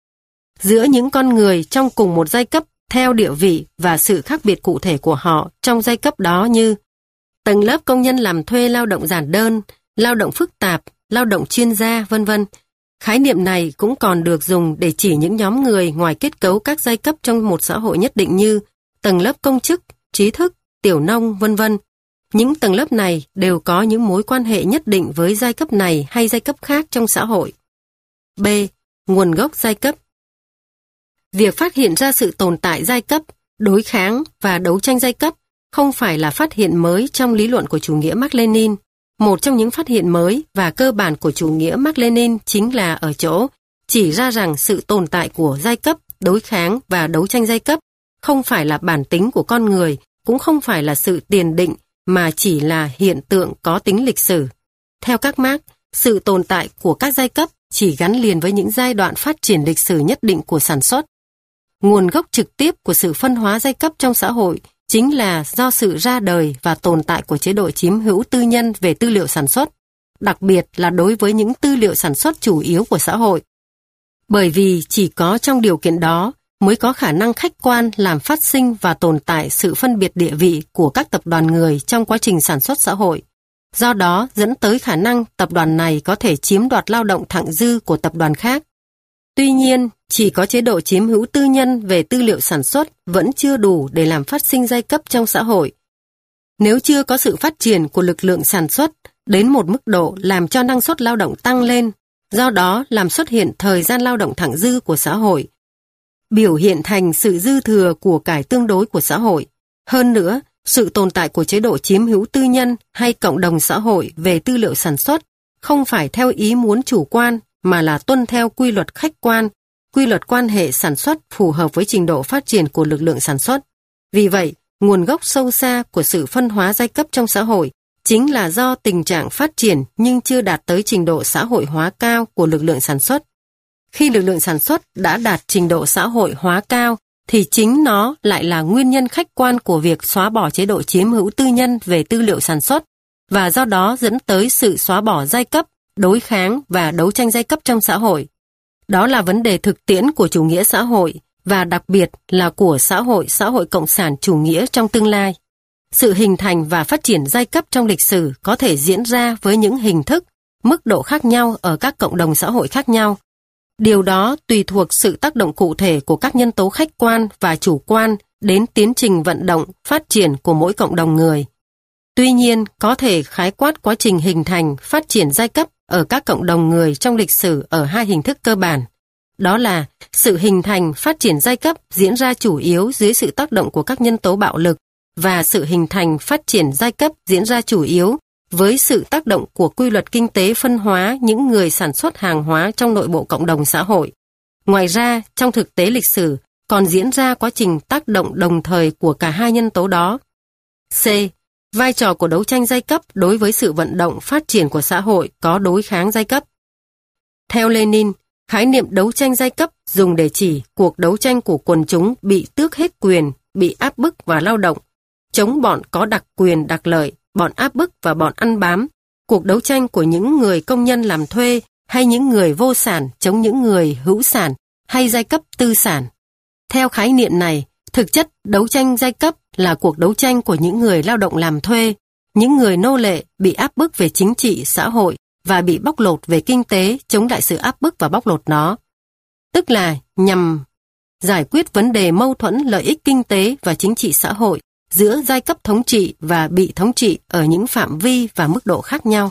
giữa những con người trong cùng một giai cấp theo địa vị và sự khác biệt cụ thể của họ trong giai cấp đó, như tầng lớp công nhân làm thuê lao động giản đơn, lao động phức tạp, lao động chuyên gia, vân vân. Khái niệm này cũng còn được dùng để chỉ những nhóm người ngoài kết cấu các giai cấp trong một xã hội nhất định như tầng lớp công chức, trí thức, tiểu nông, vân vân. Những tầng lớp này đều có những mối quan hệ nhất định với giai cấp này hay giai cấp khác trong xã hội. B. Nguồn gốc giai cấp. Việc phát hiện ra sự tồn tại giai cấp, đối kháng và đấu tranh giai cấp không phải là phát hiện mới trong lý luận của chủ nghĩa Mác-Lênin. Một trong những phát hiện mới và cơ bản của chủ nghĩa Mác-Lênin chính là ở chỗ chỉ ra rằng sự tồn tại của giai cấp, đối kháng và đấu tranh giai cấp không phải là bản tính của con người, cũng không phải là sự tiền định, mà chỉ là hiện tượng có tính lịch sử. Theo các Mác, sự tồn tại của các giai cấp chỉ gắn liền với những giai đoạn phát triển lịch sử nhất định của sản xuất. Nguồn gốc trực tiếp của sự phân hóa giai cấp trong xã hội chính là do sự ra đời và tồn tại của chế độ chiếm hữu tư nhân về tư liệu sản xuất, đặc biệt là đối với những tư liệu sản xuất chủ yếu của xã hội. Bởi vì chỉ có trong điều kiện đó mới có khả năng khách quan làm phát sinh và tồn tại sự phân biệt địa vị của các tập đoàn người trong quá trình sản xuất xã hội. Do đó dẫn tới khả năng tập đoàn này có thể chiếm đoạt lao động thặng dư của tập đoàn khác. Tuy nhiên, chỉ có chế độ chiếm hữu tư nhân về tư liệu sản xuất vẫn chưa đủ để làm phát sinh giai cấp trong xã hội. Nếu chưa có sự phát triển của lực lượng sản xuất đến một mức độ làm cho năng suất lao động tăng lên, do đó làm xuất hiện thời gian lao động thặng dư của xã hội, biểu hiện thành sự dư thừa của cải tương đối của xã hội. Hơn nữa, sự tồn tại của chế độ chiếm hữu tư nhân hay cộng đồng xã hội về tư liệu sản xuất không phải theo ý muốn chủ quan mà là tuân theo quy luật khách quan, quy luật quan hệ sản xuất phù hợp với trình độ phát triển của lực lượng sản xuất. Vì vậy, nguồn gốc sâu xa của sự phân hóa giai cấp trong xã hội chính là do tình trạng phát triển nhưng chưa đạt tới trình độ xã hội hóa cao của lực lượng sản xuất. Khi lực lượng sản xuất đã đạt trình độ xã hội hóa cao, thì chính nó lại là nguyên nhân khách quan của việc xóa bỏ chế độ chiếm hữu tư nhân về tư liệu sản xuất, và do đó dẫn tới sự xóa bỏ giai cấp, đối kháng và đấu tranh giai cấp trong xã hội. Đó là vấn đề thực tiễn của chủ nghĩa xã hội, và đặc biệt là của xã hội cộng sản chủ nghĩa trong tương lai. Sự hình thành và phát triển giai cấp trong lịch sử có thể diễn ra với những hình thức, mức độ khác nhau ở các cộng đồng xã hội khác nhau. Điều đó tùy thuộc sự tác động cụ thể của các nhân tố khách quan và chủ quan đến tiến trình vận động, phát triển của mỗi cộng đồng người. Tuy nhiên, có thể khái quát quá trình hình thành, phát triển giai cấp ở các cộng đồng người trong lịch sử ở hai hình thức cơ bản. Đó là sự hình thành, phát triển giai cấp diễn ra chủ yếu dưới sự tác động của các nhân tố bạo lực, và sự hình thành, phát triển giai cấp diễn ra chủ yếu với sự tác động của quy luật kinh tế phân hóa những người sản xuất hàng hóa trong nội bộ cộng đồng xã hội. Ngoài ra, trong thực tế lịch sử còn diễn ra quá trình tác động đồng thời của cả hai nhân tố đó. C. Vai trò của đấu tranh giai cấp đối với sự vận động phát triển của xã hội có đối kháng giai cấp. Theo Lenin, khái niệm đấu tranh giai cấp dùng để chỉ cuộc đấu tranh của quần chúng bị tước hết quyền, bị áp bức và lao động, chống bọn có đặc quyền đặc lợi, bọn áp bức và bọn ăn bám, cuộc đấu tranh của những người công nhân làm thuê hay những người vô sản chống những người hữu sản hay giai cấp tư sản. Theo khái niệm này, thực chất đấu tranh giai cấp là cuộc đấu tranh của những người lao động làm thuê, những người nô lệ bị áp bức về chính trị, xã hội và bị bóc lột về kinh tế chống lại sự áp bức và bóc lột nó. Tức là nhằm giải quyết vấn đề mâu thuẫn lợi ích kinh tế và chính trị xã hội giữa giai cấp thống trị và bị thống trị ở những phạm vi và mức độ khác nhau.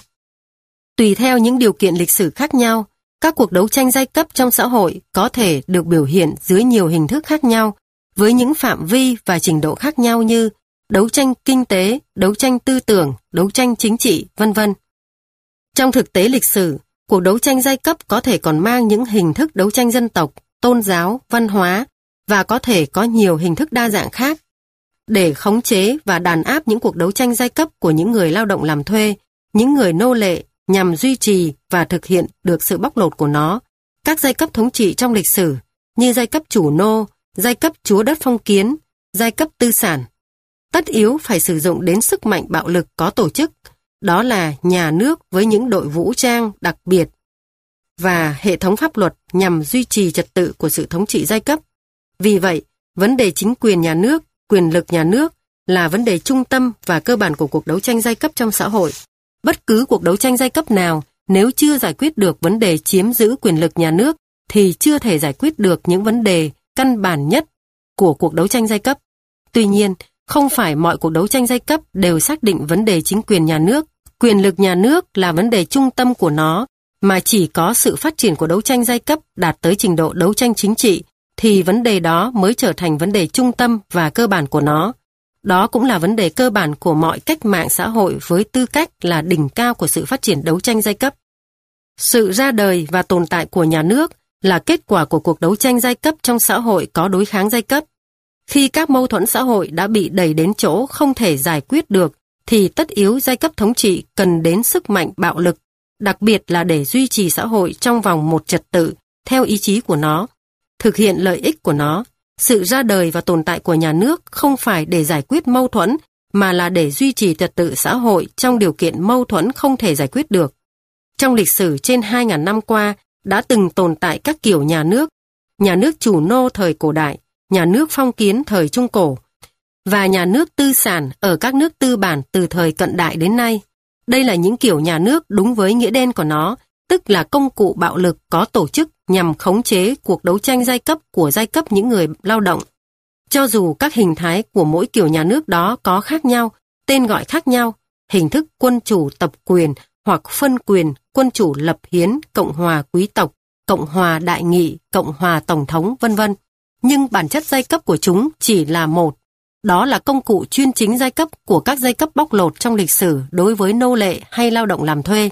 Tùy theo những điều kiện lịch sử khác nhau, các cuộc đấu tranh giai cấp trong xã hội có thể được biểu hiện dưới nhiều hình thức khác nhau, với những phạm vi và trình độ khác nhau như đấu tranh kinh tế, đấu tranh tư tưởng, đấu tranh chính trị, vân vân. Trong thực tế lịch sử, cuộc đấu tranh giai cấp có thể còn mang những hình thức đấu tranh dân tộc, tôn giáo, văn hóa, và có thể có nhiều hình thức đa dạng khác. Để khống chế và đàn áp những cuộc đấu tranh giai cấp của những người lao động làm thuê, những người nô lệ nhằm duy trì và thực hiện được sự bóc lột của nó, các giai cấp thống trị trong lịch sử như giai cấp chủ nô, giai cấp chúa đất phong kiến, giai cấp tư sản, tất yếu phải sử dụng đến sức mạnh bạo lực có tổ chức, đó là nhà nước với những đội vũ trang đặc biệt và hệ thống pháp luật nhằm duy trì trật tự của sự thống trị giai cấp. Vì vậy, vấn đề chính quyền nhà nước, quyền lực nhà nước là vấn đề trung tâm và cơ bản của cuộc đấu tranh giai cấp trong xã hội. Bất cứ cuộc đấu tranh giai cấp nào nếu chưa giải quyết được vấn đề chiếm giữ quyền lực nhà nước thì chưa thể giải quyết được những vấn đề căn bản nhất của cuộc đấu tranh giai cấp. Tuy nhiên, không phải mọi cuộc đấu tranh giai cấp đều xác định vấn đề chính quyền nhà nước, quyền lực nhà nước là vấn đề trung tâm của nó, mà chỉ có sự phát triển của đấu tranh giai cấp đạt tới trình độ đấu tranh chính trị thì vấn đề đó mới trở thành vấn đề trung tâm và cơ bản của nó. Đó cũng là vấn đề cơ bản của mọi cách mạng xã hội với tư cách là đỉnh cao của sự phát triển đấu tranh giai cấp. Sự ra đời và tồn tại của nhà nước là kết quả của cuộc đấu tranh giai cấp trong xã hội có đối kháng giai cấp. Khi các mâu thuẫn xã hội đã bị đẩy đến chỗ không thể giải quyết được, thì tất yếu giai cấp thống trị cần đến sức mạnh bạo lực, đặc biệt là để duy trì xã hội trong vòng một trật tự, theo ý chí của nó, thực hiện lợi ích của nó. Sự ra đời và tồn tại của nhà nước không phải để giải quyết mâu thuẫn, mà là để duy trì trật tự xã hội trong điều kiện mâu thuẫn không thể giải quyết được. Trong lịch sử trên 2.000 năm qua, đã từng tồn tại các kiểu nhà nước chủ nô thời cổ đại, nhà nước phong kiến thời Trung Cổ, và nhà nước tư sản ở các nước tư bản từ thời cận đại đến nay. Đây là những kiểu nhà nước đúng với nghĩa đen của nó, tức là công cụ bạo lực có tổ chức nhằm khống chế cuộc đấu tranh giai cấp của giai cấp những người lao động. Cho dù các hình thái của mỗi kiểu nhà nước đó có khác nhau, tên gọi khác nhau, hình thức quân chủ tập quyền hoặc phân quyền, quân chủ lập hiến, cộng hòa quý tộc, cộng hòa đại nghị, cộng hòa tổng thống, vân vân. Nhưng bản chất giai cấp của chúng chỉ là một. Đó là công cụ chuyên chính giai cấp của các giai cấp bóc lột trong lịch sử đối với nô lệ hay lao động làm thuê.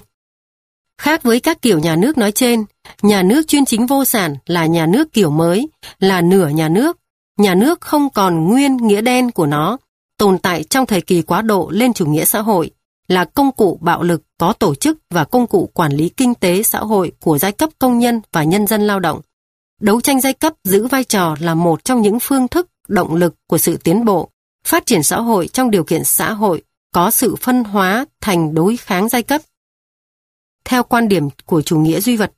Khác với các kiểu nhà nước nói trên, nhà nước chuyên chính vô sản là nhà nước kiểu mới, là nửa nhà nước. Nhà nước không còn nguyên nghĩa đen của nó, tồn tại trong thời kỳ quá độ lên chủ nghĩa xã hội. là công cụ bạo lực có tổ chức và công cụ quản lý kinh tế xã hội của giai cấp công nhân và nhân dân lao động. Đấu tranh giai cấp giữ vai trò là một trong những phương thức động lực của sự tiến bộ, phát triển xã hội trong điều kiện xã hội có sự phân hóa thành đối kháng giai cấp. Theo quan điểm của chủ nghĩa duy vật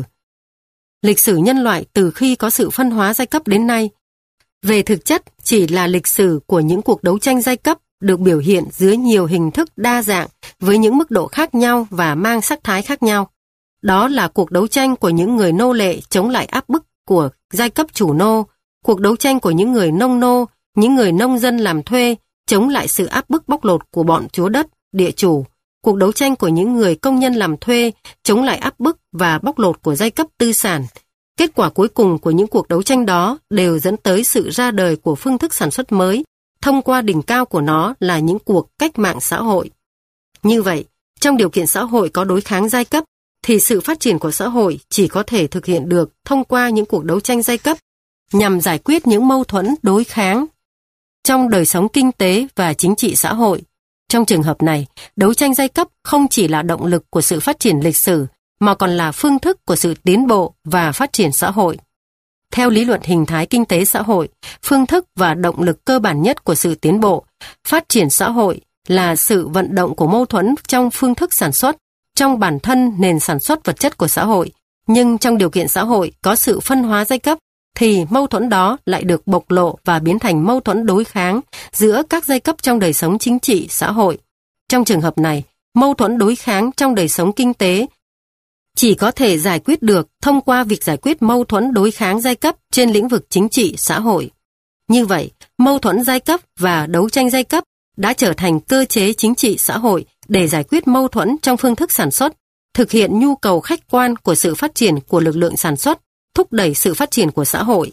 lịch sử nhân loại từ khi có sự phân hóa giai cấp đến nay, về thực chất chỉ là lịch sử của những cuộc đấu tranh giai cấp được biểu hiện dưới nhiều hình thức đa dạng với những mức độ khác nhau và mang sắc thái khác nhau. Đó là cuộc đấu tranh của những người nô lệ chống lại áp bức của giai cấp chủ nô, cuộc đấu tranh của những người nông nô, những người nông dân làm thuê chống lại sự áp bức bóc lột của bọn chúa đất, địa chủ, cuộc đấu tranh của những người công nhân làm thuê chống lại áp bức và bóc lột của giai cấp tư sản. Kết quả cuối cùng của những cuộc đấu tranh đó đều dẫn tới sự ra đời của phương thức sản xuất mới, thông qua đỉnh cao của nó là những cuộc cách mạng xã hội. Như vậy, trong điều kiện xã hội có đối kháng giai cấp, thì sự phát triển của xã hội chỉ có thể thực hiện được thông qua những cuộc đấu tranh giai cấp nhằm giải quyết những mâu thuẫn đối kháng trong đời sống kinh tế và chính trị xã hội. Trong trường hợp này, đấu tranh giai cấp không chỉ là động lực của sự phát triển lịch sử, mà còn là phương thức của sự tiến bộ và phát triển xã hội. Theo lý luận hình thái kinh tế xã hội, phương thức và động lực cơ bản nhất của sự tiến bộ, phát triển xã hội là sự vận động của mâu thuẫn trong phương thức sản xuất, trong bản thân nền sản xuất vật chất của xã hội. Nhưng trong điều kiện xã hội có sự phân hóa giai cấp, thì mâu thuẫn đó lại được bộc lộ và biến thành mâu thuẫn đối kháng giữa các giai cấp trong đời sống chính trị, xã hội. Trong trường hợp này, mâu thuẫn đối kháng trong đời sống kinh tế chỉ có thể giải quyết được thông qua việc giải quyết mâu thuẫn đối kháng giai cấp trên lĩnh vực chính trị, xã hội. Như vậy, mâu thuẫn giai cấp và đấu tranh giai cấp đã trở thành cơ chế chính trị xã hội để giải quyết mâu thuẫn trong phương thức sản xuất, thực hiện nhu cầu khách quan của sự phát triển của lực lượng sản xuất, thúc đẩy sự phát triển của xã hội.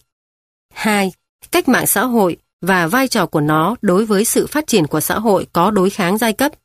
2. Cách mạng xã hội và vai trò của nó đối với sự phát triển của xã hội có đối kháng giai cấp.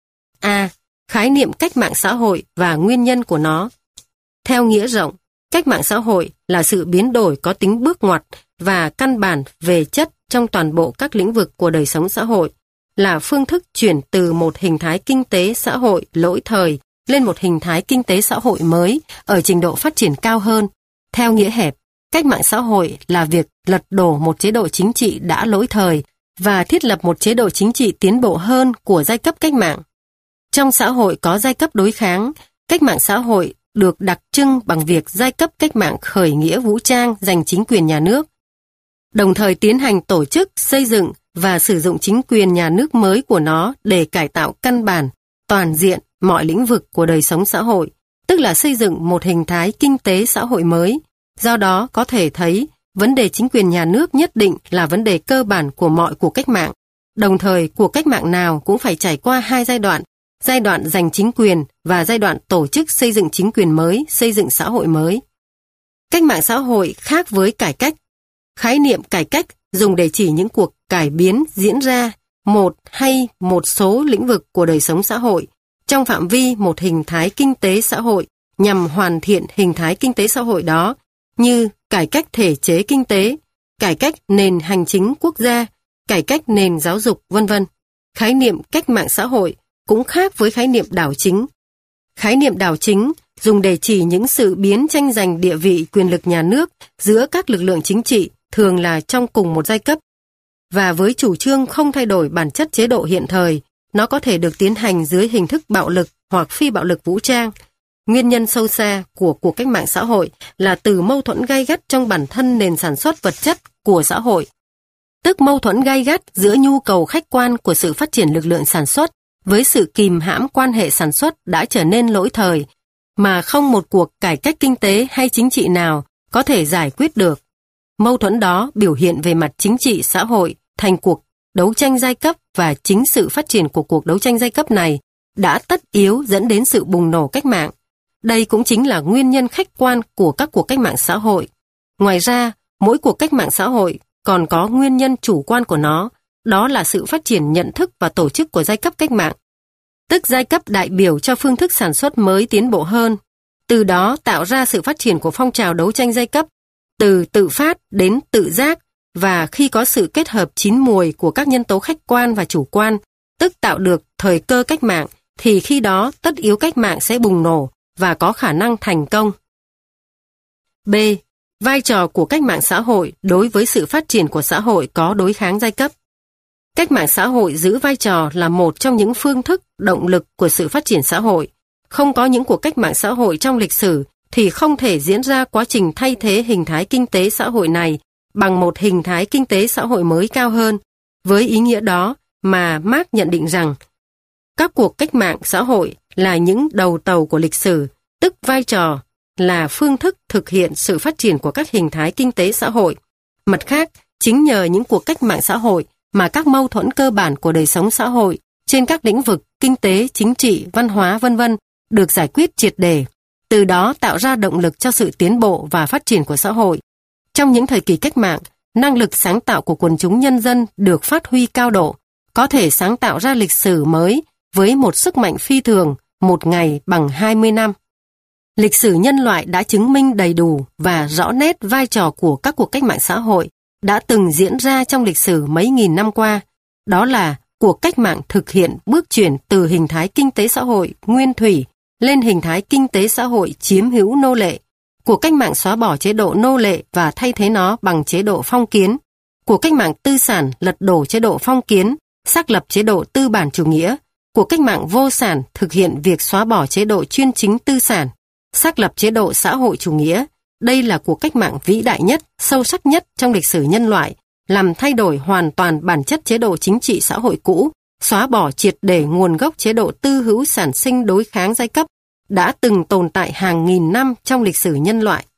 A. Khái niệm cách mạng xã hội và nguyên nhân của nó. Theo nghĩa rộng, cách mạng xã hội là sự biến đổi có tính bước ngoặt và căn bản về chất trong toàn bộ các lĩnh vực của đời sống xã hội, là phương thức chuyển từ một hình thái kinh tế xã hội lỗi thời lên một hình thái kinh tế xã hội mới ở trình độ phát triển cao hơn. Theo nghĩa hẹp, cách mạng xã hội là việc lật đổ một chế độ chính trị đã lỗi thời và thiết lập một chế độ chính trị tiến bộ hơn của giai cấp cách mạng. Trong xã hội có giai cấp đối kháng, cách mạng xã hội được đặc trưng bằng việc giai cấp cách mạng khởi nghĩa vũ trang giành chính quyền nhà nước, đồng thời tiến hành tổ chức, xây dựng và sử dụng chính quyền nhà nước mới của nó để cải tạo căn bản, toàn diện mọi lĩnh vực của đời sống xã hội, tức là xây dựng một hình thái kinh tế xã hội mới. Do đó có thể thấy, vấn đề chính quyền nhà nước nhất định là vấn đề cơ bản của mọi cuộc cách mạng. Đồng thời, cuộc cách mạng nào cũng phải trải qua hai giai đoạn giành chính quyền và giai đoạn tổ chức xây dựng chính quyền mới, xây dựng xã hội mới. Cách mạng xã hội khác với cải cách. Khái niệm cải cách dùng để chỉ những cuộc cải biến diễn ra một hay một số lĩnh vực của đời sống xã hội trong phạm vi một hình thái kinh tế xã hội nhằm hoàn thiện hình thái kinh tế xã hội đó, như cải cách thể chế kinh tế, cải cách nền hành chính quốc gia, cải cách nền giáo dục, vân vân. Khái niệm cách mạng xã hội cũng khác với khái niệm đảo chính. Khái niệm đảo chính dùng để chỉ những sự biến tranh giành địa vị quyền lực nhà nước giữa các lực lượng chính trị, thường là trong cùng một giai cấp. Và với chủ trương không thay đổi bản chất chế độ hiện thời, nó có thể được tiến hành dưới hình thức bạo lực hoặc phi bạo lực vũ trang. Nguyên nhân sâu xa của cuộc cách mạng xã hội là từ mâu thuẫn gay gắt trong bản thân nền sản xuất vật chất của xã hội, tức mâu thuẫn gay gắt giữa nhu cầu khách quan của sự phát triển lực lượng sản xuất với sự kìm hãm quan hệ sản xuất đã trở nên lỗi thời, mà không một cuộc cải cách kinh tế hay chính trị nào có thể giải quyết được. Mâu thuẫn đó biểu hiện về mặt chính trị xã hội thành cuộc đấu tranh giai cấp, và chính sự phát triển của cuộc đấu tranh giai cấp này đã tất yếu dẫn đến sự bùng nổ cách mạng. Đây cũng chính là nguyên nhân khách quan của các cuộc cách mạng xã hội. Ngoài ra, mỗi cuộc cách mạng xã hội còn có nguyên nhân chủ quan của nó, đó là sự phát triển nhận thức và tổ chức của giai cấp cách mạng, tức giai cấp đại biểu cho phương thức sản xuất mới tiến bộ hơn. Từ đó tạo ra sự phát triển của phong trào đấu tranh giai cấp, từ tự phát đến tự giác, và khi có sự kết hợp chín muồi của các nhân tố khách quan và chủ quan, tức tạo được thời cơ cách mạng, thì khi đó tất yếu cách mạng sẽ bùng nổ và có khả năng thành công. B. Vai trò của cách mạng xã hội đối với sự phát triển của xã hội có đối kháng giai cấp. Cách mạng xã hội giữ vai trò là một trong những phương thức, động lực của sự phát triển xã hội. Không có những cuộc cách mạng xã hội trong lịch sử thì không thể diễn ra quá trình thay thế hình thái kinh tế xã hội này bằng một hình thái kinh tế xã hội mới cao hơn. Với ý nghĩa đó mà Marx nhận định rằng các cuộc cách mạng xã hội là những đầu tàu của lịch sử, tức vai trò là phương thức thực hiện sự phát triển của các hình thái kinh tế xã hội. Mặt khác, chính nhờ những cuộc cách mạng xã hội mà các mâu thuẫn cơ bản của đời sống xã hội trên các lĩnh vực kinh tế, chính trị, văn hóa v.v. được giải quyết triệt để, từ đó tạo ra động lực cho sự tiến bộ và phát triển của xã hội. Trong những thời kỳ cách mạng, năng lực sáng tạo của quần chúng nhân dân được phát huy cao độ, có thể sáng tạo ra lịch sử mới với một sức mạnh phi thường, một ngày bằng 20 năm. Lịch sử nhân loại đã chứng minh đầy đủ và rõ nét vai trò của các cuộc cách mạng xã hội đã từng diễn ra trong lịch sử mấy nghìn năm qua. Đó là cuộc cách mạng thực hiện bước chuyển từ hình thái kinh tế xã hội nguyên thủy lên hình thái kinh tế xã hội chiếm hữu nô lệ, cuộc cách mạng xóa bỏ chế độ nô lệ và thay thế nó bằng chế độ phong kiến, cuộc cách mạng tư sản lật đổ chế độ phong kiến, xác lập chế độ tư bản chủ nghĩa, cuộc cách mạng vô sản thực hiện việc xóa bỏ chế độ chuyên chính tư sản, xác lập chế độ xã hội chủ nghĩa. Đây là cuộc cách mạng vĩ đại nhất, sâu sắc nhất trong lịch sử nhân loại, làm thay đổi hoàn toàn bản chất chế độ chính trị xã hội cũ, xóa bỏ triệt để nguồn gốc chế độ tư hữu sản sinh đối kháng giai cấp đã từng tồn tại hàng nghìn năm trong lịch sử nhân loại.